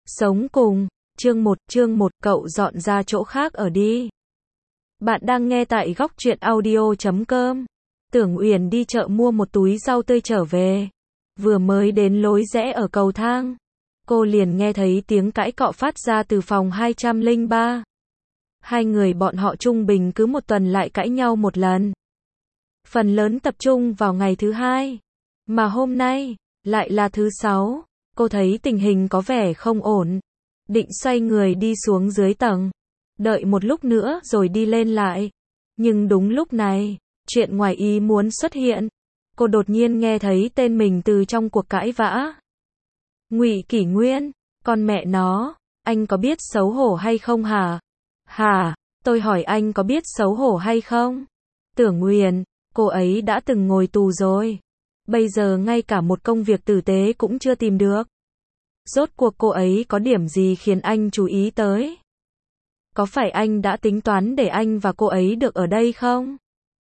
Sống cùng, chương 1, cậu dọn ra chỗ khác ở đi. Bạn đang nghe tại góc truyện audio.com. Tưởng Uyển đi chợ mua một túi rau tươi trở về. Vừa mới đến lối rẽ ở cầu thang, cô liền nghe thấy tiếng cãi cọ phát ra từ phòng 203. Hai người bọn họ trung bình cứ một tuần lại cãi nhau một lần. Phần lớn tập trung vào ngày thứ hai. Mà hôm nay, lại là thứ sáu. Cô thấy tình hình có vẻ không ổn. Định xoay người đi xuống dưới tầng. Đợi một lúc nữa rồi đi lên lại. Nhưng đúng lúc này, chuyện ngoài ý muốn xuất hiện. Cô đột nhiên nghe thấy tên mình từ trong cuộc cãi vã. Ngụy Kỷ Nguyên, con mẹ nó, anh có biết xấu hổ hay không hả? Hả, tôi hỏi anh có biết xấu hổ hay không? Tưởng Uyển, cô ấy đã từng ngồi tù rồi. Bây giờ ngay cả một công việc tử tế cũng chưa tìm được. Rốt cuộc cô ấy có điểm gì khiến anh chú ý tới? Có phải anh đã tính toán để anh và cô ấy được ở đây không?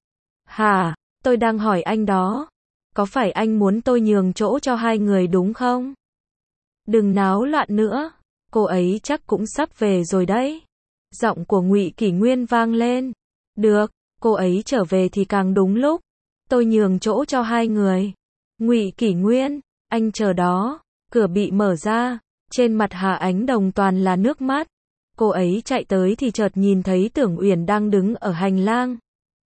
Hả, tôi đang hỏi anh đó. Có phải anh muốn tôi nhường chỗ cho hai người đúng không? Đừng náo loạn nữa, cô ấy chắc cũng sắp về rồi đấy. Giọng của Ngụy Kỷ Nguyên vang lên. Được, cô ấy trở về thì càng đúng lúc. Tôi nhường chỗ cho hai người. Ngụy Kỷ Nguyên, anh chờ đó. Cửa bị mở ra, trên mặt Hà Ánh Đồng toàn là nước mắt. Cô ấy chạy tới thì chợt nhìn thấy Tưởng Uyển đang đứng ở hành lang.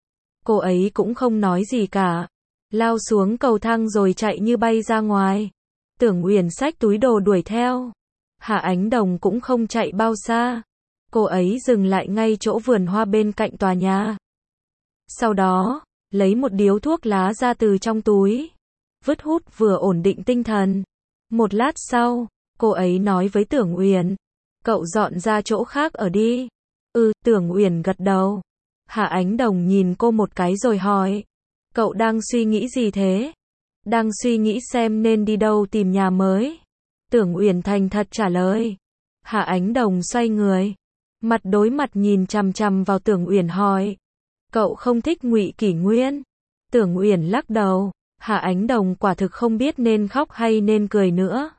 Cô ấy cũng không nói gì cả, lao xuống cầu thang rồi chạy như bay ra ngoài. Tưởng Uyển xách túi đồ đuổi theo. Hà Ánh Đồng cũng không chạy bao xa. Cô ấy dừng lại ngay chỗ vườn hoa bên cạnh tòa nhà. Sau đó, lấy một điếu thuốc lá ra từ trong túi, vứt hút vừa ổn định tinh thần. Một lát sau, cô ấy nói với Tưởng Uyển, cậu dọn ra chỗ khác ở đi. Tưởng Uyển gật đầu. Hà Ánh Đồng nhìn cô một cái rồi hỏi, cậu đang suy nghĩ gì thế? Đang suy nghĩ xem nên đi đâu tìm nhà mới. Tưởng Uyển thành thật trả lời. Hà Ánh Đồng xoay người, mặt đối mặt nhìn chằm chằm vào Tưởng Uyển hỏi, cậu không thích Ngụy Kỷ Nguyên? Tưởng Uyển lắc đầu. Hà Ánh Đồng quả thực không biết nên khóc hay nên cười nữa.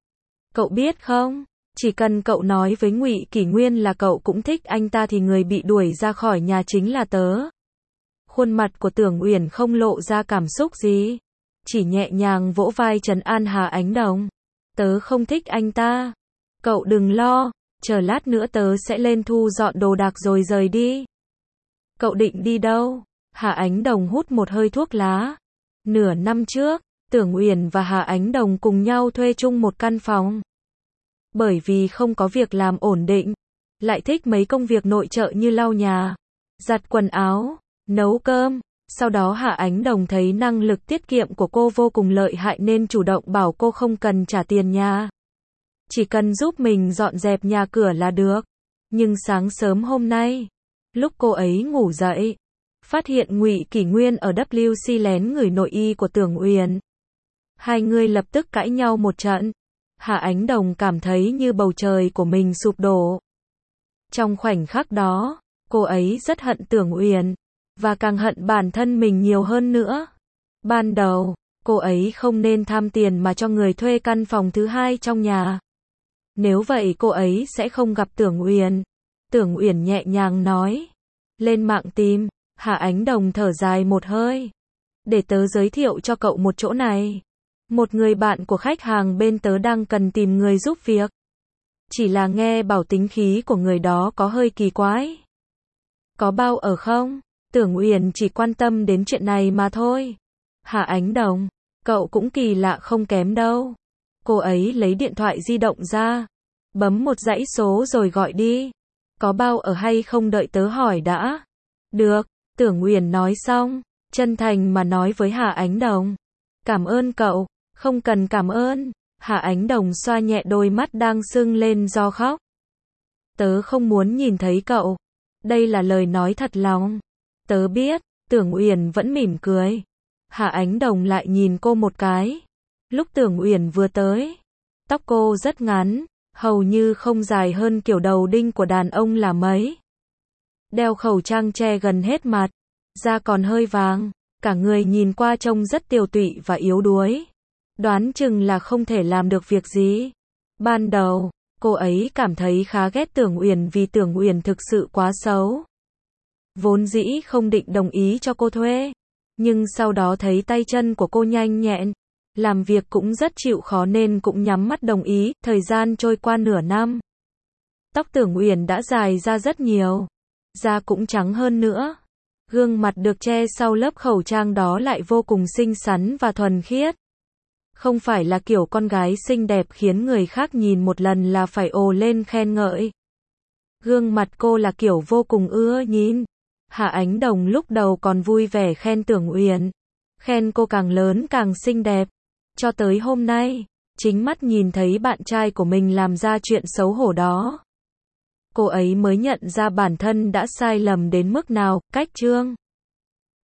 Cậu biết không, chỉ cần cậu nói với Ngụy Kỷ Nguyên là cậu cũng thích anh ta thì người bị đuổi ra khỏi nhà chính là tớ. Khuôn mặt của Tưởng Uyển không lộ ra cảm xúc gì, chỉ nhẹ nhàng vỗ vai trấn an Hà Ánh Đồng. Tớ không thích anh ta. Cậu đừng lo, chờ lát nữa tớ sẽ lên thu dọn đồ đạc rồi rời đi. Cậu định đi đâu? Hà Ánh Đồng hút một hơi thuốc lá. Nửa năm trước, Tưởng Uyển và Hà Ánh Đồng cùng nhau thuê chung một căn phòng. Bởi vì không có việc làm ổn định, lại thích mấy công việc nội trợ như lau nhà, giặt quần áo, nấu cơm. Sau đó Hà Ánh Đồng thấy năng lực tiết kiệm của cô vô cùng lợi hại nên chủ động bảo cô không cần trả tiền nhà, chỉ cần giúp mình dọn dẹp nhà cửa là được. Nhưng sáng sớm hôm nay, lúc cô ấy ngủ dậy, phát hiện Ngụy Kỷ Nguyên ở WC lén ngửi nội y của Tưởng Uyển. Hai người lập tức cãi nhau một trận. Hà Ánh Đồng cảm thấy như bầu trời của mình sụp đổ. Trong khoảnh khắc đó, cô ấy rất hận Tưởng Uyển, và càng hận bản thân mình nhiều hơn nữa. Ban đầu, cô ấy không nên tham tiền mà cho người thuê căn phòng thứ hai trong nhà. Nếu vậy cô ấy sẽ không gặp Tưởng Uyển. Tưởng Uyển nhẹ nhàng nói, lên mạng tìm. Hà Ánh Đồng thở dài một hơi. Để tớ giới thiệu cho cậu một chỗ này. Một người bạn của khách hàng bên tớ đang cần tìm người giúp việc. Chỉ là nghe bảo tính khí của người đó có hơi kỳ quái. Có bao ở không? Tưởng Uyển chỉ quan tâm đến chuyện này mà thôi. Hà Ánh Đồng, cậu cũng kỳ lạ không kém đâu. Cô ấy lấy điện thoại di động ra, bấm một dãy số rồi gọi đi. Có bao ở hay không đợi tớ hỏi đã. Được. Tưởng Uyển nói xong, chân thành mà nói với Hà Ánh Đồng. Cảm ơn cậu. Không cần cảm ơn. Hà Ánh Đồng xoa nhẹ đôi mắt đang sưng lên do khóc. Tớ không muốn nhìn thấy cậu. Đây là lời nói thật lòng. Tớ biết. Tưởng Uyển vẫn mỉm cười. Hà Ánh Đồng lại nhìn cô một cái. Lúc Tưởng Uyển vừa tới, tóc cô rất ngắn, hầu như không dài hơn kiểu đầu đinh của đàn ông là mấy. Đeo khẩu trang che gần hết mặt, da còn hơi vàng, cả người nhìn qua trông rất tiều tụy và yếu đuối. Đoán chừng là không thể làm được việc gì. Ban đầu, Cô ấy cảm thấy khá ghét Tưởng Uyển vì Tưởng Uyển thực sự quá xấu. Vốn dĩ không định đồng ý cho cô thuê, nhưng sau đó thấy tay chân của cô nhanh nhẹn, làm việc cũng rất chịu khó nên cũng nhắm mắt đồng ý. Thời gian trôi qua nửa năm. Tóc Tưởng Uyển đã dài ra rất nhiều, da cũng trắng hơn nữa. Gương mặt được che sau lớp khẩu trang đó lại vô cùng xinh xắn và thuần khiết. Không phải là kiểu con gái xinh đẹp khiến người khác nhìn một lần là phải ồ lên khen ngợi. Gương mặt cô là kiểu vô cùng ưa nhìn. Hạ Ánh Đồng lúc đầu còn vui vẻ khen Tưởng Uyển, khen cô càng lớn càng xinh đẹp. Cho tới hôm nay, chính mắt nhìn thấy bạn trai của mình làm ra chuyện xấu hổ đó, cô ấy mới nhận ra bản thân đã sai lầm đến mức nào. Cách chương